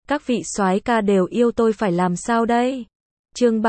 Các vị soái ca đều yêu tôi phải làm sao đây? Chương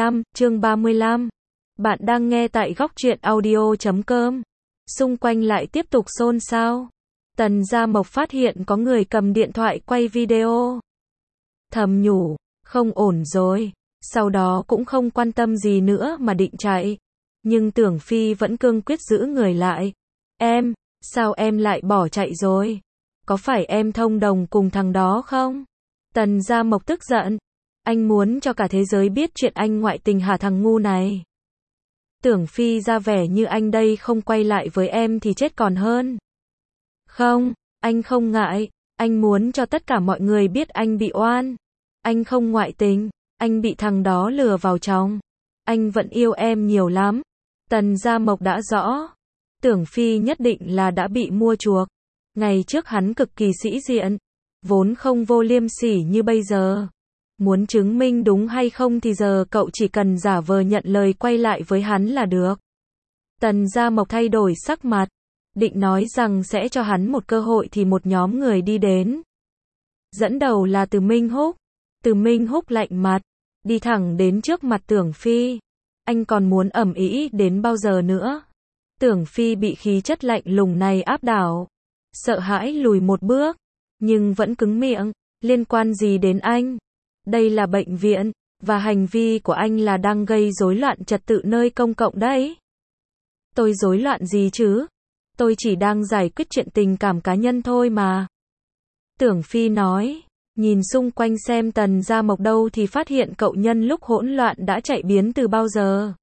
35. Bạn đang nghe tại góc truyện audio.com. Xung quanh lại tiếp tục xôn xao. Tần Gia Mộc phát hiện có người cầm điện thoại quay video. Thầm nhủ, không ổn rồi. Sau đó cũng không quan tâm gì nữa mà định chạy. Nhưng Tưởng Phi vẫn cương quyết giữ người lại. Em, sao em lại bỏ chạy rồi? Có phải em thông đồng cùng thằng đó không? Tần Gia Mộc tức giận. Anh muốn cho cả thế giới biết chuyện anh ngoại tình hả thằng ngu này? Tưởng Phi ra vẻ như anh đây không quay lại với em thì chết còn hơn. Không, anh không ngại. Anh muốn cho tất cả mọi người biết anh bị oan. Anh không ngoại tình. Anh bị thằng đó lừa vào chồng. Anh vẫn yêu em nhiều lắm. Tần Gia Mộc đã rõ. Tưởng Phi nhất định là đã bị mua chuộc. Ngày trước hắn cực kỳ sĩ diện. Vốn không vô liêm sỉ như bây giờ. Muốn chứng minh đúng hay không thì giờ cậu chỉ cần giả vờ nhận lời quay lại với hắn là được. Tần Gia Mộc thay đổi sắc mặt. Định nói rằng sẽ cho hắn một cơ hội thì một nhóm người đi đến. Dẫn đầu là Từ Minh Húc. Từ Minh Húc lạnh mặt. Đi thẳng đến trước mặt Tưởng Phi. Anh còn muốn ầm ĩ đến bao giờ nữa? Tưởng Phi bị khí chất lạnh lùng này áp đảo. Sợ hãi lùi một bước. Nhưng vẫn cứng miệng. Liên quan gì đến anh? Đây là bệnh viện. Và hành vi của anh là đang gây rối loạn trật tự nơi công cộng đấy. Tôi rối loạn gì chứ? Tôi chỉ đang giải quyết chuyện tình cảm cá nhân thôi mà. Tưởng Phi nói. Nhìn xung quanh xem Tần Gia Mộc đâu thì phát hiện cậu nhân lúc hỗn loạn đã chạy biến từ bao giờ.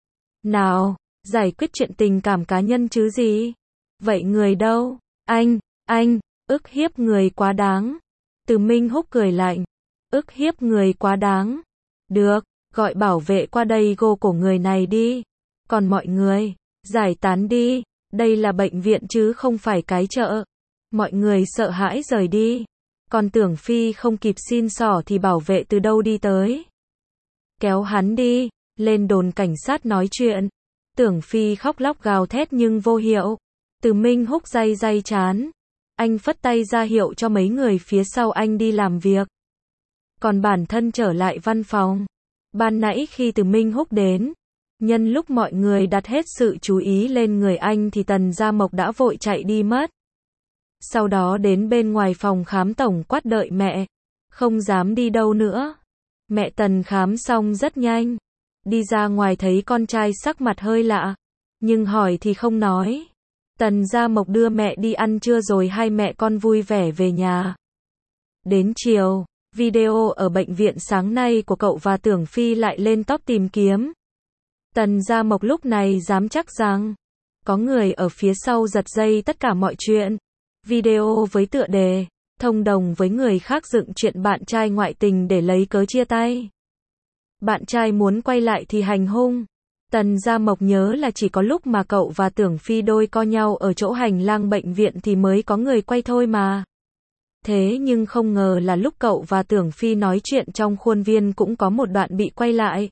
Nào, giải quyết chuyện tình cảm cá nhân chứ gì? Vậy người đâu? Anh, ức hiếp người quá đáng. Từ Minh Húc cười lạnh. Ức hiếp người quá đáng. Được, gọi bảo vệ qua đây gô cổ người này đi. Còn mọi người, giải tán đi. Đây là bệnh viện chứ không phải cái chợ. Mọi người sợ hãi rời đi. Còn Tưởng Phi không kịp xin xỏ thì bảo vệ từ đâu đi tới. Kéo hắn đi, lên đồn cảnh sát nói chuyện. Tưởng Phi khóc lóc gào thét nhưng vô hiệu. Từ Minh Húc day chán. Anh phất tay ra hiệu cho mấy người phía sau anh đi làm việc. Còn bản thân trở lại văn phòng. Ban nãy khi Từ Minh Húc đến, nhân lúc mọi người đặt hết sự chú ý lên người anh thì Tần Gia Mộc đã vội chạy đi mất. Sau đó đến bên ngoài phòng khám tổng quát đợi mẹ. Không dám đi đâu nữa. Mẹ Tần khám xong rất nhanh. Đi ra ngoài thấy con trai sắc mặt hơi lạ. Nhưng hỏi thì không nói. Tần Gia Mộc đưa mẹ đi ăn trưa rồi hai mẹ con vui vẻ về nhà. Đến chiều, video ở bệnh viện sáng nay của cậu và Tưởng Phi lại lên top tìm kiếm. Tần Gia Mộc lúc này dám chắc rằng có người ở phía sau giật dây tất cả mọi chuyện. Video với tựa đề thông đồng với người khác dựng chuyện bạn trai ngoại tình để lấy cớ chia tay. Bạn trai muốn quay lại thì hành hung. Tần Gia Mộc nhớ là chỉ có lúc mà cậu và Tưởng Phi đôi co nhau ở chỗ hành lang bệnh viện thì mới có người quay thôi mà. Thế nhưng không ngờ là lúc cậu và Tưởng Phi nói chuyện trong khuôn viên cũng có một đoạn bị quay lại.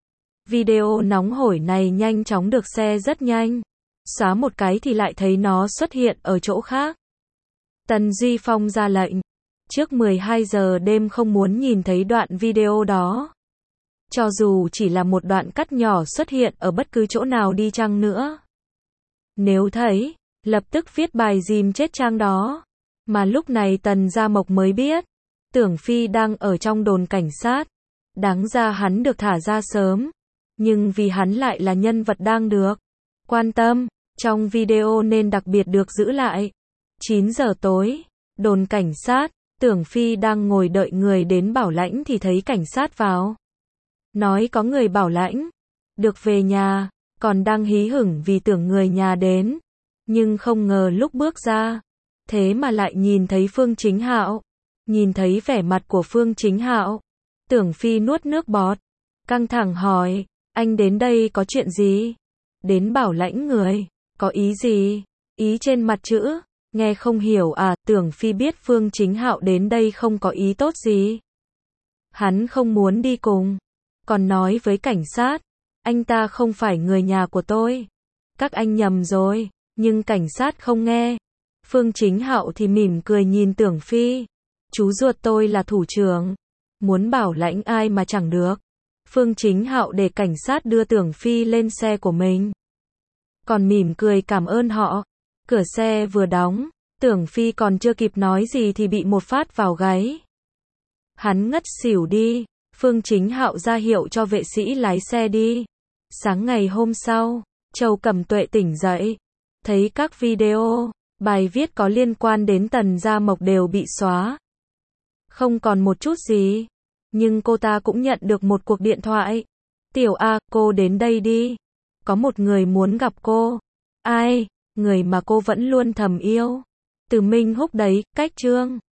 Video nóng hổi này nhanh chóng được share rất nhanh. Xóa một cái thì lại thấy nó xuất hiện ở chỗ khác. Tần Duy Phong ra lệnh. Trước 12 giờ đêm không muốn nhìn thấy đoạn video đó. Cho dù chỉ là một đoạn cắt nhỏ xuất hiện ở bất cứ chỗ nào đi chăng nữa. Nếu thấy, lập tức viết bài dìm chết trang đó. Mà lúc này Tần Gia Mộc mới biết. Tưởng Phi đang ở trong đồn cảnh sát. Đáng ra hắn được thả ra sớm. Nhưng vì hắn lại là nhân vật đang được quan tâm trong video nên đặc biệt được giữ lại. 9 giờ tối, đồn cảnh sát, Tưởng Phi đang ngồi đợi người đến bảo lãnh thì thấy cảnh sát vào. Nói có người bảo lãnh, được về nhà, còn đang hí hửng vì tưởng người nhà đến. Nhưng không ngờ lúc bước ra, thế mà lại nhìn thấy Phương Chính Hạo. Nhìn thấy vẻ mặt của Phương Chính Hạo, Tưởng Phi nuốt nước bọt, căng thẳng hỏi, anh đến đây có chuyện gì? Đến bảo lãnh người, có ý gì? Ý trên mặt chữ. Nghe không hiểu à? Tưởng Phi biết Phương Chính Hạo đến đây không có ý tốt gì. Hắn không muốn đi cùng. Còn nói với cảnh sát, anh ta không phải người nhà của tôi. Các anh nhầm rồi, nhưng cảnh sát không nghe. Phương Chính Hạo thì mỉm cười nhìn Tưởng Phi. Chú ruột tôi là thủ trưởng, muốn bảo lãnh ai mà chẳng được. Phương Chính Hạo để cảnh sát đưa Tưởng Phi lên xe của mình. Còn mỉm cười cảm ơn họ. Cửa xe vừa đóng, Tưởng Phi còn chưa kịp nói gì thì bị một phát vào gáy. Hắn ngất xỉu đi. Phương Chính Hạo ra hiệu cho vệ sĩ lái xe đi. Sáng ngày hôm sau, Châu Cẩm Tuệ tỉnh dậy, thấy các video, bài viết có liên quan đến Tần Gia Mộc đều bị xóa. Không còn một chút gì. Nhưng cô ta cũng nhận được một cuộc điện thoại. Tiểu A, cô đến đây đi. Có một người muốn gặp cô. Ai? Người mà cô vẫn luôn thầm yêu. Từ Minh Húc đấy, cách Trương.